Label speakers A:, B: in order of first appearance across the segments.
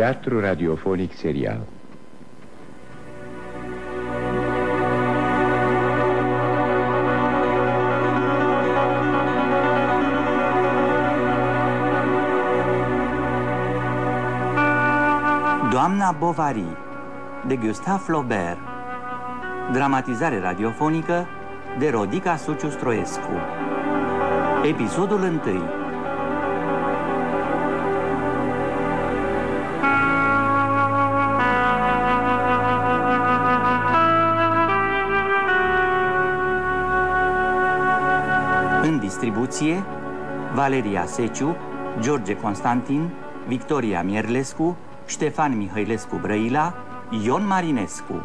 A: Teatru radiofonic serial.
B: Doamna Bovary, de Gustave Flaubert. Dramatizare radiofonică de Rodica Suciu-Stroescu. Episodul 1. În distribuție: Valeria Seciu, George Constantin, Victoria Mierlescu, Ștefan Mihailescu Brăila, Ion Marinescu.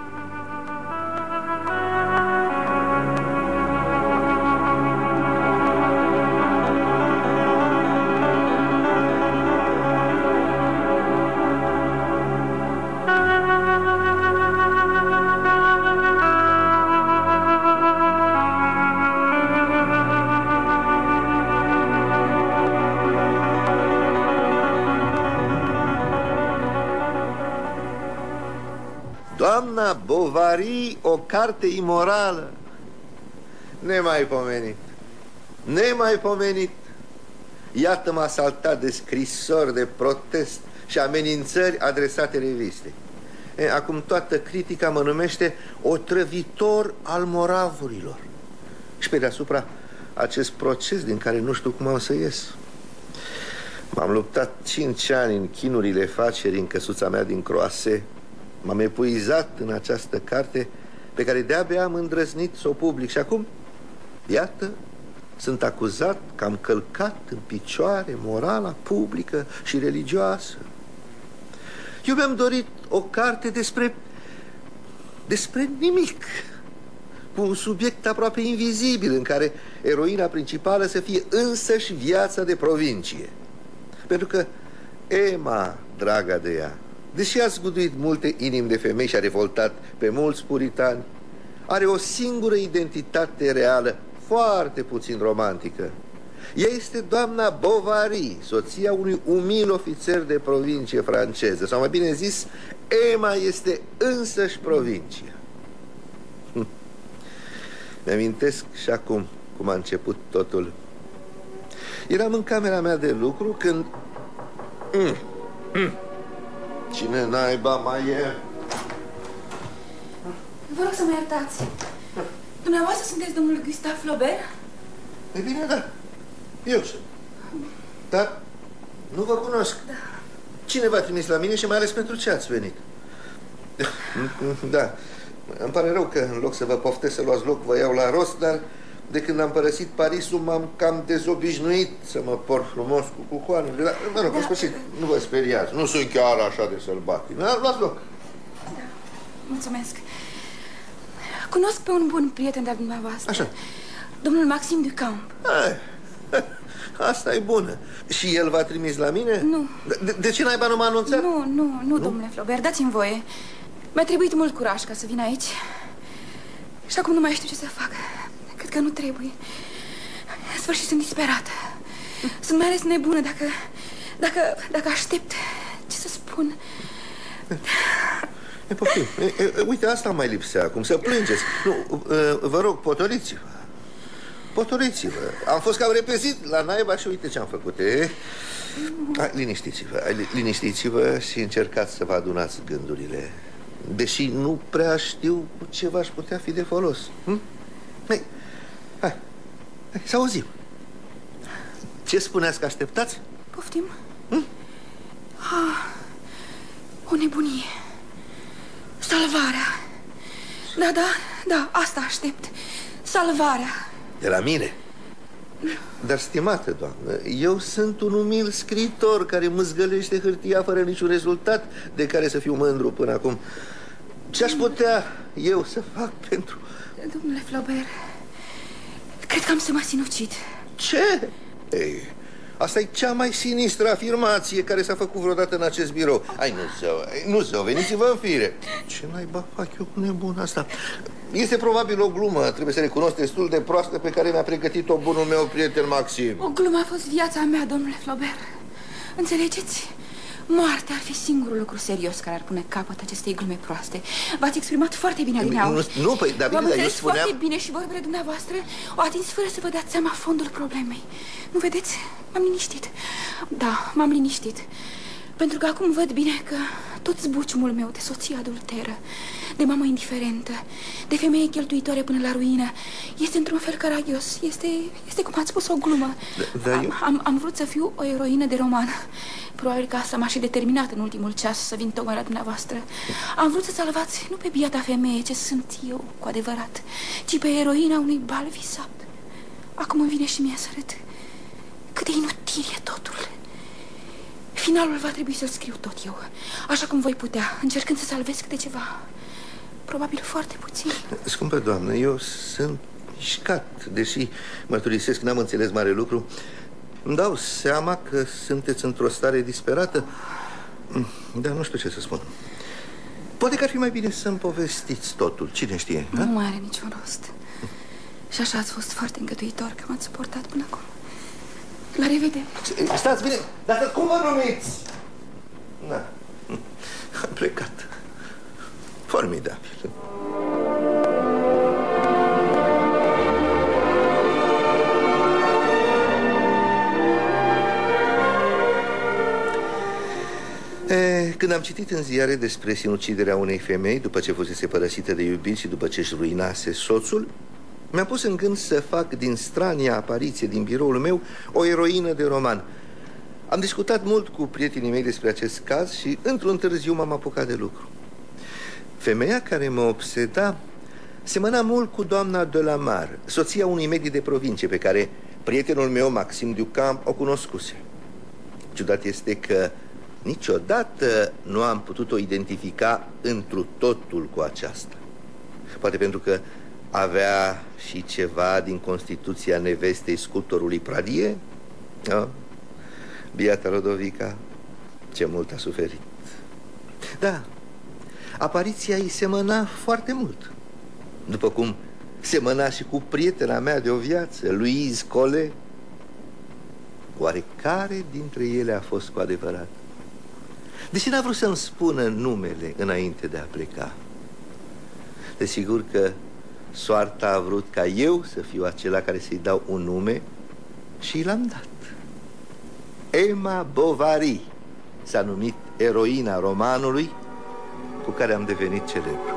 C: Doamna Bovary, o carte imorală. Nemaipomenit. Nemaipomenit. Iată m-a asaltat de scrisori de protest și amenințări adresate revistei. Acum toată critica mă numește otrăvitor al moravurilor. Și pe deasupra acest proces din care nu știu cum am să ies. M-am luptat 5 ani în chinurile facerii în căsuța mea din Croase. M-am epuizat în această carte pe care de-abia am îndrăznit să o public. Și acum, iată, sunt acuzat că am călcat în picioare morala publică și religioasă. Eu mi-am dorit o carte despre nimic, cu un subiect aproape invizibil, în care eroina principală să fie însăși viața de provincie. Pentru că Emma, draga de ea, deși a zguduit multe inimi de femei și a revoltat pe mulți puritani, are o singură identitate reală, foarte puțin romantică. Ea este doamna Bovary, soția unui umil ofițer de provincie franceză. Sau mai bine zis, Emma este însăși provincia. Mi-amintesc și acum cum a început totul. Eram în camera mea de lucru când... Cine naiba mai e?
D: Vă rog să mă iertați. Dumneavoastră sunteți domnul Gustave Flaubert?
C: E bine, da. Eu sunt. Dar nu vă cunosc.
D: Da.
C: Cine v-a trimis la mine și mai ales pentru ce ați venit? Da. Îmi pare rău că în loc să vă poftesc să luați loc, vă iau la rost, dar de când am părăsit Parisul m-am cam dezobișnuit să mă port frumos cu cucoanele. Dar, mă rog, în sfârșit, nu vă speriați. Nu sunt chiar așa de sălbatic. Luați loc.
D: Da, mulțumesc. Cunosc pe un bun prieten de-al dumneavoastră.
C: Așa.
D: Domnul Maxime Ducamp.
C: Asta e bună. Și el v-a trimis la mine?
D: Nu.
C: De ce naiba nu m-a anunțat?
D: Nu, domnule Flaubert, dați-mi voie. Mi-a trebuit mult curaj ca să vin aici. Și acum nu mai știu ce să fac. Cred că nu trebuie. În sfârșit sunt disperată. Sunt mai ales nebună dacă aștept. Ce să spun?
C: Poftim. Uite, asta mai lipsea acum, să plângeți. Nu, vă rog, potoliți-vă. Potoliți-vă. Am fost cam repezit la naiba și uite ce am făcut. Liniștiți-vă și încercați să vă adunați gândurile. Deși nu prea știu cu ce v-aș putea fi de folos. Hai, să auzim. Ce spuneați că așteptați?
D: Poftim? O nebunie. Salvarea. Da, asta aștept. Salvarea.
C: De la mine? Dar, stimată doamnă, eu sunt un umil scriitor care mâzgălește hârtia fără niciun rezultat de care să fiu mândru până acum. Ce aș putea eu să fac pentru...
D: Domnule Flaubert, cred că am să mă sinucid.
C: Ce? Ei, asta e cea mai sinistră afirmație care s-a făcut vreodată în acest birou. Nu zău, veniți-vă în fire. Ce naiba fac eu cu nebuna asta? Este probabil o glumă, trebuie să recunosc, destul de proastă, pe care mi-a pregătit-o bunul meu prieten Maxim.
D: O glumă a fost viața mea, domnule Flaubert. Înțelegeți? Moartea ar fi singurul lucru serios care ar pune capăt acestei glume proaste. V-ați exprimat foarte bine adineauri.
C: Nu, păi, dar bine, eu spuneam...
D: foarte bine și vorbele dumneavoastră o atins fără să vă dați seama fondul problemei. Nu vedeți? M-am liniștit. Da, m-am liniștit. Pentru că acum văd bine că tot zbuciumul meu de soție adulteră, de mamă indiferentă, de femeie cheltuitoare până la ruină, este într-un fel caragios. Este cum ați spus, o glumă. Am vrut să fiu o eroină de roman. Probabil că asta m-a și determinat în ultimul ceas să vin tocmai la dumneavoastră. Am vrut să salvați nu pe biata femeie ce sunt eu cu adevărat, ci pe eroina unui bal visat. Acum îmi vine și mie să râd. Cât de inutil e totul. Finalul va trebui să-l scriu tot eu, așa cum voi putea, încercând să salvez câte ceva. Probabil foarte puțin.
C: Scumpă doamnă, eu sunt mișcat, deși mărturisesc, n-am înțeles mare lucru. Îmi dau seama că sunteți într-o stare disperată, dar nu știu ce să spun. Poate că ar fi mai bine să-mi povestiți totul, cine știe.
D: Nu mai are niciun rost. Și așa ați fost foarte îngăduitor că m-ați suportat până acum. La revedere.
C: Stați bine, dar cum vă numiți? Na, am plecat. Formidabil. Când am citit în ziare despre sinuciderea unei femei după ce fusese părăsită de iubit și după ce își ruinase soțul, mi-am pus în gând să fac din strania apariție din biroul meu o eroină de roman. Am discutat mult cu prietenii mei despre acest caz și într-un târziu m-am apucat de lucru. Femeia care mă obseda semăna mult cu doamna de la Mar, soția unui medic de provincie pe care prietenul meu, Maxim Ducamp, o cunoscuse. Ciudat este că niciodată nu am putut-o identifica întru totul cu aceasta. Poate pentru că avea și ceva din constituția nevestei sculptorului Pradie? Biata Lodovica, ce mult a suferit. Da, apariția ei semăna foarte mult, după cum semăna și cu prietena mea de o viață, Louise Collet. Oare care dintre ele a fost cu adevărat? Deși n-a vrut să-mi spună numele înainte de a pleca. Desigur că soarta a vrut ca eu să fiu acela care să-i dau un nume și l-am dat. Emma Bovary s-a numit eroina romanului cu care am devenit celebru.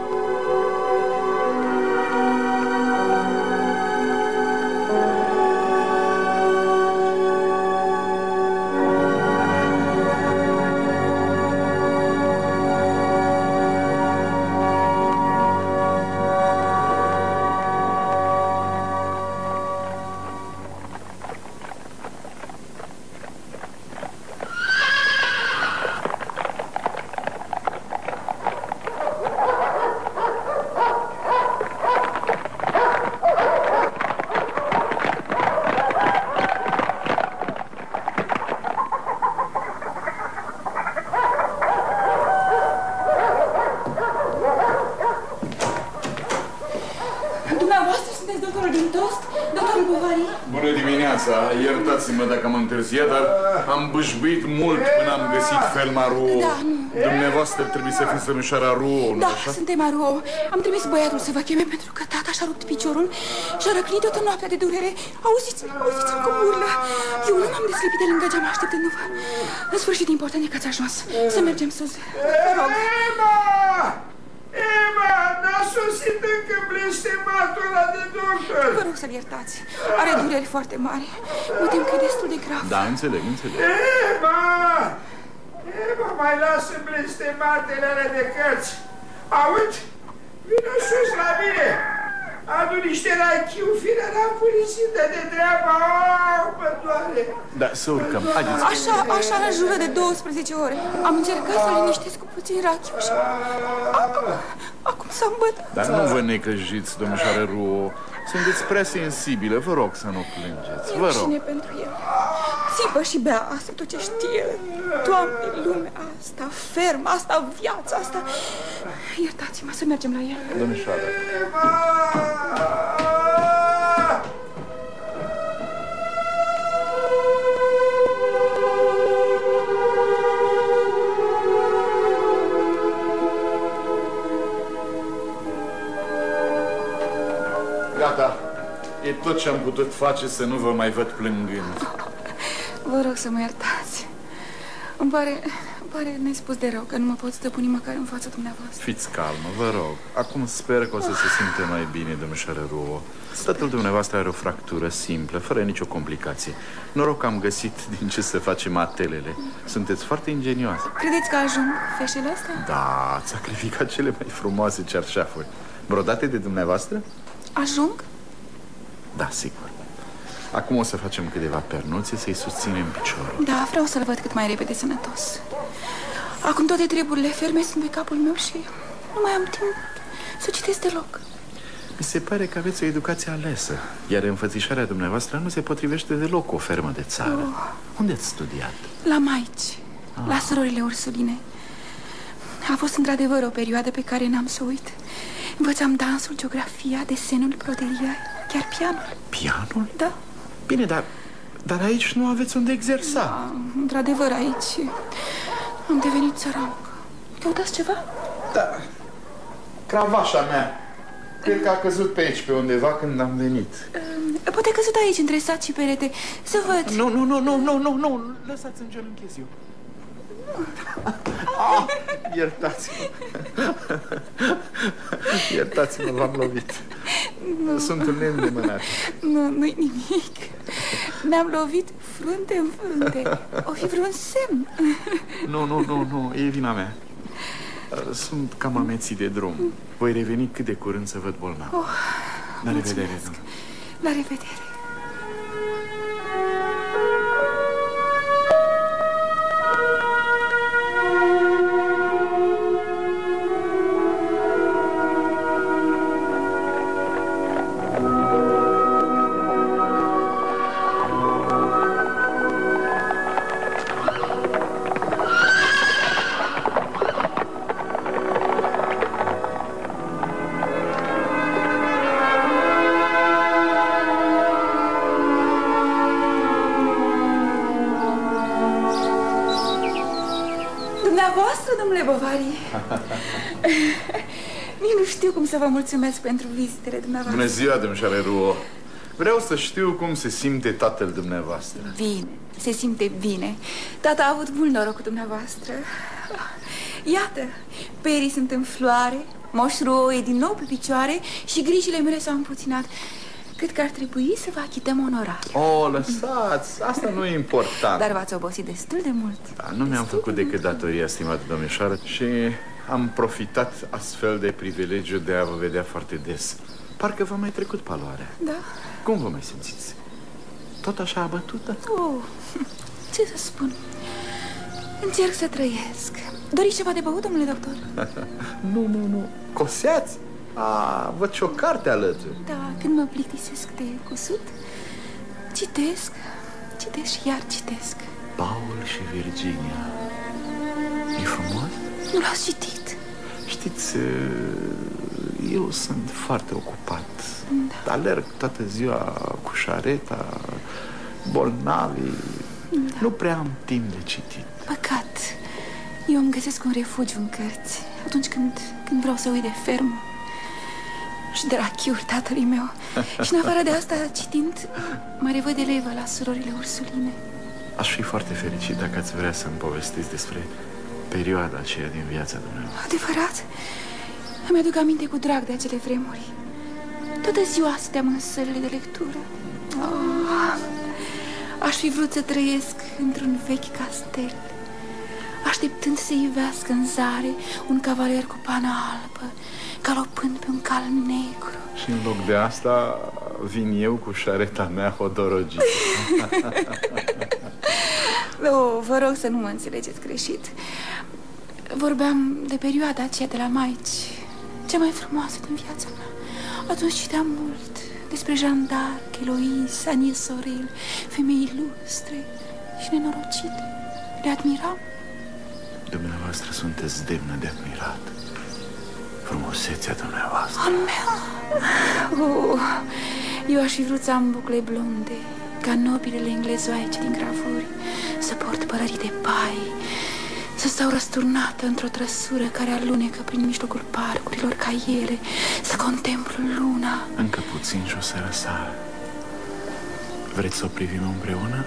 E: Iertați-mă dacă am întârziat, dar am bâșbuit mult până am găsit ferma Rouault.
D: Da, nu.
E: Dumneavoastră trebuie să fiți domnișoara Rouault, nu
D: da,
E: așa?
D: Suntem a Rouault. Am trimis băiatul să vă cheme pentru că tata și-a rupt piciorul și a răcnit toată noaptea de durere. Auziți-l cum urlă. Eu nu m-am deslipit de lângă geam așteptându-vă. În sfârșit, important e că ați ajuns. Să mergem sus. Vă rog.
F: Emma, n-a sosit încă blestematul ăla de doctor.
D: Vă rog să-l iertați. Are dureri foarte mari. Mă tem că e destul de grav.
E: Da, înțeleg.
F: Emma, mai lasă blestematele alea de cărți. Auzi? Vino sus la mine. Adu niște rachiu, fine, n-am purisit de treaba. Mă doare.
E: Da, să urcăm. Haideți.
D: Așa în jură de 12 ore. Am încercat să liniștesc cu puțin rachiu și... Acum s-a îmbătat.
E: Dar nu vă necăjiți, domnișoară Rouault. Sunteți prea sensibilă. Vă rog să nu plângeți. Vă rog.
D: Cine pentru el? Țipă și bea, asta tot ce știe. Doamne, lumea asta, ferm, asta, viața asta. Iertați-mă, să mergem la el.
E: Domnișoară. E tot ce am putut face să nu vă mai văd plângând.
D: Vă rog să mă iertați. Îmi pare nespus de rău că nu mă pot stăpâni măcar în fața dumneavoastră.
E: Fiți calmă, vă rog. Acum sper că o să se simte mai bine, domnișoară Ruo. Tatăl dumneavoastră are o fractură simplă, fără nicio complicație. Noroc că am găsit din ce să facem atelele. Sunteți foarte ingenioase.
D: Credeți că ajung feșele astea?
E: Da, ați sacrificat cele mai frumoase cearșafuri. Brodate de dumneavoastră?
D: Ajung?
E: Da, sigur. Acum o să facem câteva pernuțe să-i susținem piciorul.
D: Da, vreau să-l văd cât mai repede sănătos. Acum toate treburile ferme sunt pe capul meu și nu mai am timp să citesc deloc.
E: Mi se pare că aveți o educație alesă, iar înfățișarea dumneavoastră nu se potrivește deloc cu o fermă de țară. Unde ați studiat?
D: La maici, la surorile Ursuline. A fost într-adevăr o perioadă pe care n-am să uit. Învățam dansul, geografia, desenul, broderia, chiar pianul.
E: Pianul?
D: Da.
E: Bine, dar aici nu aveți unde exersa.
D: Da, într-adevăr aici am devenit țărancă. Căutați ceva?
E: Da. Cravașa mea. Cred că a căzut pe aici, pe undeva, când am venit.
D: Poate a căzut aici, între sat și perete. Să văd.
E: Nu. Lăsați-mi ce-l închez eu. Iertați-mă. Iertați-mă, v-am lovit. Sunt un neîndemânat.
D: Nu-i nimic. Ne-am lovit frunte în frunte. O fi vreun semn?
E: Nu, e vina mea. Sunt cam amețit de drum. Voi reveni cât de curând să văd bolnav. La revedere.
D: La revedere. Domnule Bovary, nici nu știu cum să vă mulțumesc pentru vizitele dumneavoastră.
E: Bună ziua, domnișoară Ruo. Vreau să știu cum se simte tatăl dumneavoastră.
D: Bine, se simte bine. Tata a avut mult noroc cu dumneavoastră. Iată, perii sunt în floare, Moș Ruo e din nou pe picioare și grijile mele s-au împuținat. Cred că ar trebui să vă achităm onorariu.
E: Lăsați, asta nu e important.
D: Dar v-ați obosit destul de mult.
E: Da, nu mi-am făcut decât datoria, stimată domnișoară, și am profitat astfel de privilegiu de a vă vedea foarte des. Parcă v-a mai trecut paloarea.
D: Da.
E: Cum vă mai simțiți? Tot așa abătută?
D: Ce să spun? Încerc să trăiesc. Doriți ceva de băut, domnule doctor?
E: Nu. Coseați? Văd și o carte alături.
D: Da, când mă plictisesc de cusut, citesc și iar citesc.
E: Paul și Virginia. E frumos?
D: Nu l-ați citit?
E: Știți, eu sunt foarte ocupat.
D: Da.
E: Alerg toată ziua cu șareta, bolnavi. Da. Nu prea am timp de citit.
D: Păcat. Eu îmi găsesc un refugiu în cărți atunci când vreau să uit de fermă și de rachiuri tatălui meu. Și în afară de asta, citind, mă revăd elevă la surorile Ursuline.
E: Aș fi foarte fericit dacă ați vrea să-mi povestiți despre perioada aceea din viața dumneavoastră.
D: Adevărat? Îmi aduc aminte cu drag de acele vremuri. Toată ziua stăteam în sălile de lectură. Aș fi vrut să trăiesc într-un vechi castel, așteptând să ivească în zare un cavaler cu pană albă, galopând pe un cal negru.
E: Și în loc de asta vin eu cu șareta mea hodorogită.
D: Vă rog să nu mă înțelegeți greșit. Vorbeam de perioada aceea de la maici, cea mai frumoasă din viața mea. Atunci citeam mult despre Jeanne d'Arc, Eloise, Agnès Sorel, femei ilustre și nenorocite. Le admiram.
E: Dumneavoastră sunteți demnă de admirat. Frumusețea dumneavoastră.
D: A mea? Eu aș fi vrut să am bucle blonde, ca nobilele englezoaice din gravuri, să port pălării de pai, să stau răsturnată într-o trăsură care alunecă prin mijlocul parcurilor ca ele, să contemplu luna.
E: Încă puțin și o să răsară. Vreți să o privim împreună?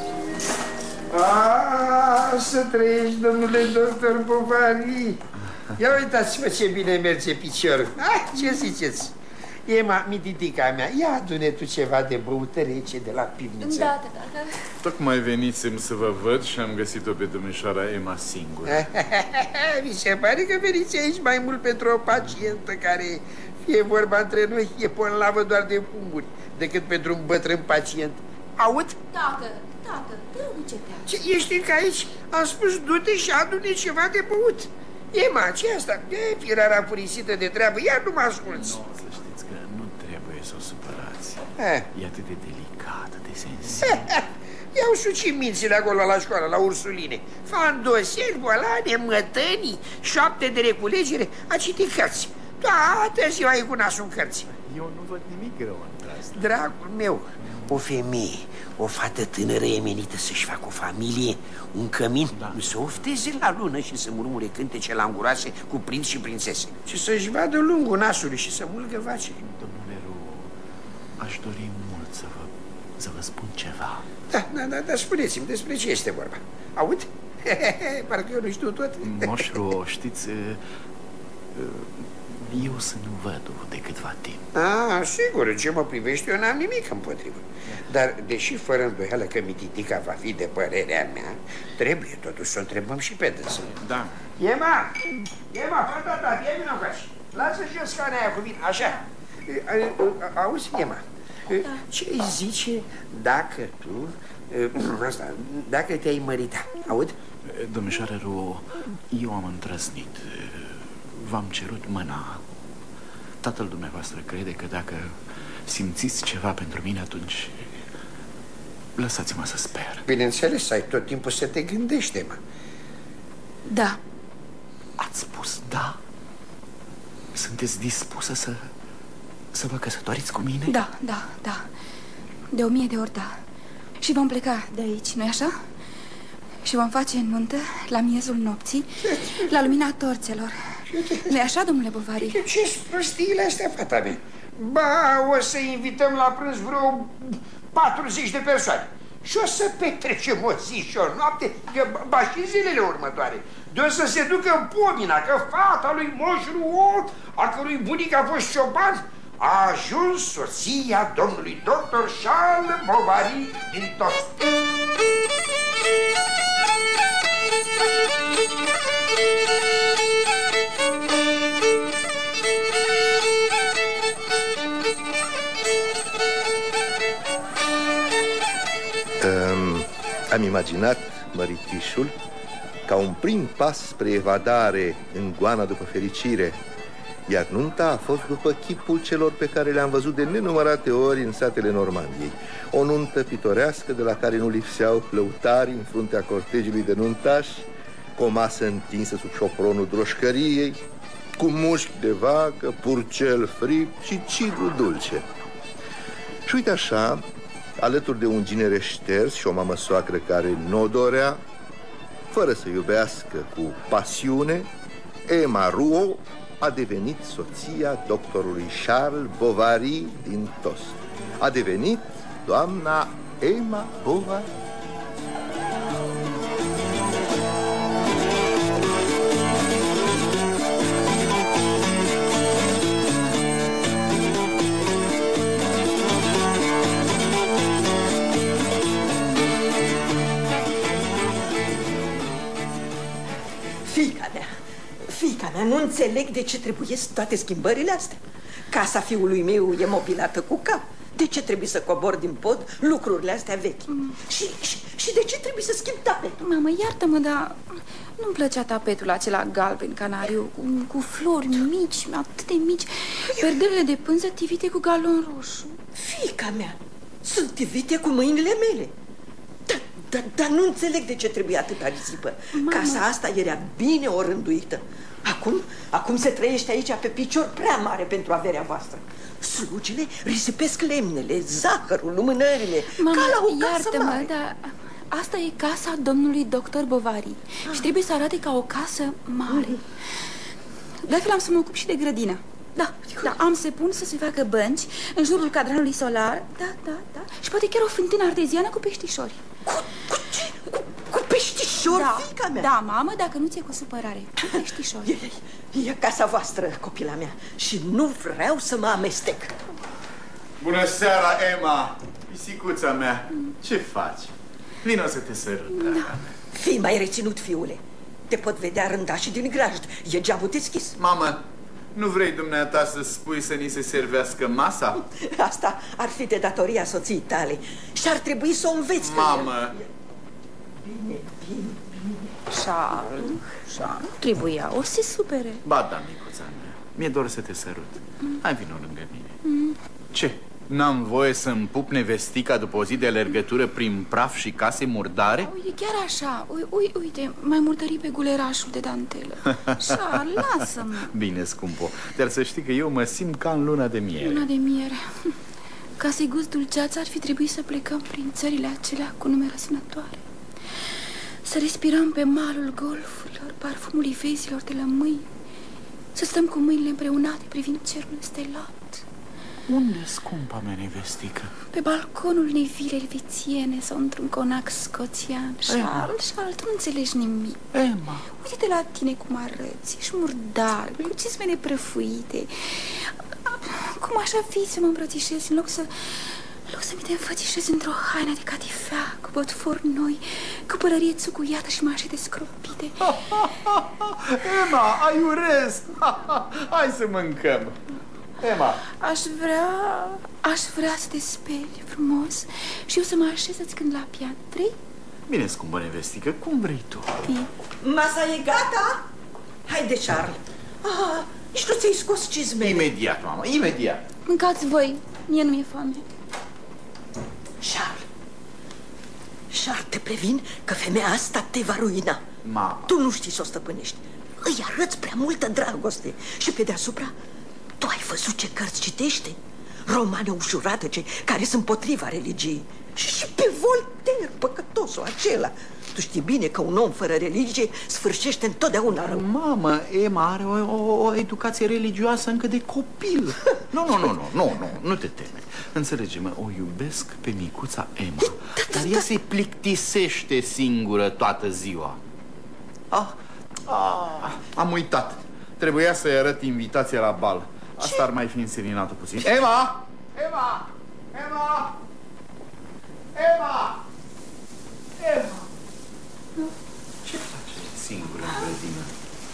F: Să trăiești, domnule doctor Bovary. Ia uitați-vă ce bine merge piciorul. Ce ziceți? Ema, mititica mea, ia adune tu ceva de băută rece de la pivniță.
D: Da.
E: Tocmai venisem să vă văd și am găsit-o pe domnișoara Ema singură.
F: Mi se pare că veniți aici mai mult pentru o pacientă care, fie vorba între noi, e bolnavă doar de fumuri, decât pentru un bătrân pacient. Aud?
D: Tată, dă ce te-a.
F: Ești încă aici? Am spus, du-te și adu-ne ceva de băut. Ema, ce asta? Firara furisită de treabă, iar nu mă asculți.
E: Nu, să știți că nu trebuie să o supărați. E atât de delicată, de sensibilă.
F: I-au sucit mințile acolo la școală, la Ursuline. Fandoseli, bolane, mătănii, 7 de reculegere, a citit cărți. Toată ziua e cu nasul în cărți.
E: Eu nu văd nimic rău în asta.
F: Dragul meu, o femeie, o fată tânără e menită să-și facă o familie, un cămin, să ofteze la lună și să murmure cântece languroase cu prinți și prințese. Și să-și vadă lungul nasului și să mulgă vace.
E: Domnule Ru, aș dori mult să vă spun ceva.
F: Da, spuneți-mi despre ce este vorba. Aud? Parcă eu nu știu tot.
E: Moș Ru, știți, eu sunt văduv de câtva timp.
F: Sigur, ce mă privește, eu n-am nimic împotrivă. Dar, deși fără îndoială că mititica va fi de părerea mea, trebuie totuși să o întrebăm și pe dânsă.
E: Da.
F: Ema, fata ta, fie vină încoace. Lasă jos scana aia cu vin, așa. Auzi, Ema, ce îi zice dacă tu, dacă te-ai mărita? Aud?
E: Domnișoară Ru, eu am îndrăznit. V-am cerut mâna. Tatăl dumneavoastră crede că dacă simțiți ceva pentru mine, atunci lăsați-mă să sper.
F: Bineînțeles, ai tot timpul să te gândești, mă.
D: Da.
E: Ați spus da? Sunteți dispusă să vă căsătoriți cu mine?
D: Da. De 1000 de ori da. Și vom pleca de aici, nu-i așa? Și vom face nuntă la miezul nopții, la lumina torțelor. Nu-i așa, domnule Bovary?
F: Ce-s prostiile astea, fata mea? Ba, o să invităm la prânz vreo 40 de persoane. Și o să petrecem o zi și o noapte, ba și zilele următoare. De o să se ducă în pomina că fata lui Moș Rouault, a cărui bunic a fost cioban, a ajuns soția domnului doctor Charles Bovary din Tost.
C: Am imaginat măritișul ca un prim pas spre evadare în goana după fericire, iar nunta a fost după chipul celor pe care le-am văzut de nenumărate ori în satele Normandiei. O nuntă pitorească de la care nu lipseau lăutari în fruntea cortegiului de nuntași, cu o masă întinsă sub șopronul droșcăriei, cu mușchi de vacă, purcel fript și cidru dulce. Și uite așa, alături de un ginere șters și o mamă soacră care n-o dorea, fără să iubească cu pasiune, Ema Rouault a devenit soția doctorului Charles Bovary din Tost. A devenit doamna Ema Bovary.
G: Fiica mea, nu înțeleg de ce trebuie toate schimbările astea. Casa fiului meu e mobilată cu cap. De ce trebuie să cobor din pod lucrurile astea vechi? Și de ce trebuie să schimb tapetul?
D: Mamă, iartă-mă, dar nu-mi plăcea tapetul acela galben canariu, cu flori mici, atât de mici, perdelele de pânză tivite cu galon roșu.
G: Fiica mea, sunt tivite cu mâinile mele. Dar nu înțeleg de ce trebuie atâta risipă. Casa asta era bine orânduită. Acum se trăiește aici pe picior prea mare pentru averea voastră. Slugile risipesc lemnele, zahărul, lumânările.
D: Mama,
G: ca la o casă mare.
D: Dar asta e casa domnului doctor Bovary și trebuie să arate ca o casă mare. De altfel am să mă ocup și de grădină. Da, am să pun să se facă bănci în jurul cadranului solar. Da. Și poate chiar o fântână arteziană cu peștișori.
G: Cu peștișori, fiica mea?
D: Da, mamă, dacă nu ți-e cu supărare. Cu peștișori.
G: E casa voastră, copila mea. Și nu vreau să mă amestec.
E: Bună seara, Emma, pisicuța mea. Ce faci? Vino să te sărut, draga mea.
G: Fii mai reținut, fiule. Te pot vedea rândași din grajd. E geamul deschis.
E: Mamă, nu vrei dumneata să spui să ni se servească masa?
G: Asta ar fi de datoria soției tale. Și ar trebui să o înveți.
E: Mamă!
G: Bine.
D: Charles, nu trebuia, o să se supere.
E: Ba da, micuța mea, mi-e dor să te sărut. Hai, vino lângă mine. Ce? N-am voie să-mi pup nevestica după o zi de alergătură prin praf și case murdare?
D: E chiar așa. Uite, mai murdări pe gulerașul de dantelă. Charles, lasă-mă.
E: Bine, scumpo, dar să știi că eu mă simt ca în luna de miere.
D: Luna de miere. Ca să-i gust dulceața, ar fi trebuit să plecăm prin țările acelea cu nume răsunătoare. Să respirăm pe malul golfurilor parfumul ivezilor de lămâi. Să stăm cu mâinile împreunate privind cerul stelat.
E: Unde, scumpa mea nevestică?
D: Pe balconul unei vile elvețiene sau într-un conac scoțian. Charles, tu nu înțelegi nimic.
E: Emma,
D: uite-te la tine cum arăți. Ești murdar, cu cizmele prăfuite. Cum așa fi să mă îmbrățișez în loc să mi te înfățișez într-o haină de catifea, cu botfori noi, cu pălărie țucuiată și mașete scropite.
E: Emma, aiurez! Hai să mâncăm. Emma,
D: aș vrea să te speli frumos și eu să mă așez să-ți cânt la pian. Vrei?
E: Bine, scumpă nevestică, cum vrei tu?
G: Masa e gata? Haide, Charles. Nici nu ți-ai scos cizmele.
E: Imediat, mamă, imediat.
D: Mâncați voi, mie nu mi-e foame.
G: Charles, te previn că femeia asta te va ruina.
E: Mama,
G: tu nu știi să o stăpânești. Îi arăți prea multă dragoste. Și pe deasupra, tu ai văzut ce cărți citește? Romane ușurate, cei care sunt împotriva religiei. Și pe Voltaire, păcătosul acela. Tu știi bine că un om fără religie sfârșește întotdeauna rău.
E: Mamă, Emma are o educație religioasă încă de copil. Nu te teme. Înțelege-mă, o iubesc pe micuța Emma, dar ea se plictisește singură toată ziua. Am uitat. Trebuia să-i arăt invitația la bal. Asta ar mai fi înseninat-o puțin. Emma! Ce face singură în grădină?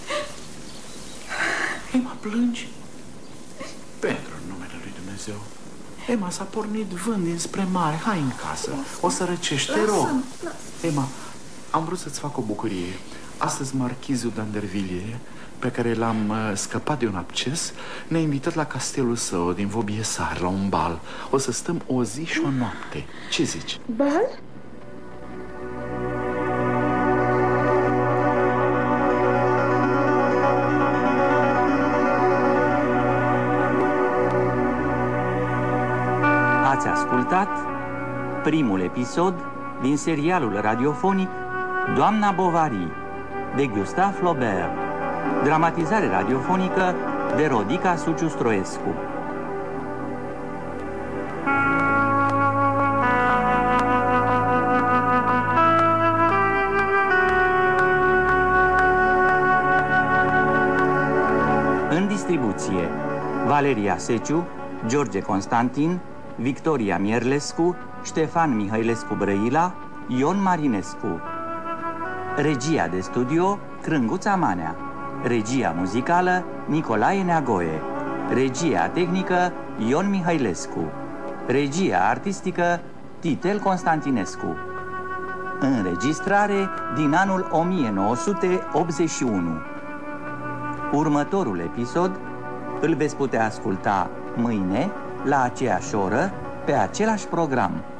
E: Emma, plângi? Pentru numele lui Dumnezeu. Emma, s-a pornit vânt dinspre mare. Hai în casă, o să răcești, te rog. Emma, am vrut să-ți fac o bucurie. Astăzi marchizul d'Andervilliers, pe care l-am scăpat de un acces, ne-a invitat la castelul său din Vaubyessard, la un bal. O să stăm o zi și o noapte. Ce zici?
D: Bal?
B: Ați ascultat primul episod din serialul radiofonic Doamna Bovary, de Gustave Flaubert, dramatizare radiofonică de Rodica Suciu-Stroescu. În distribuție: Valeria Seciu, George Constantin, Victoria Mierlescu, Ștefan Mihailescu Brăila, Ion Marinescu. Regia de studio Crânguța Manea. Regia muzicală Nicolae Neagoe. Regia tehnică Ion Mihailescu. Regia artistică Titel Constantinescu. Înregistrare din anul 1981. Următorul episod îl veți putea asculta mâine la aceeași oră pe același program.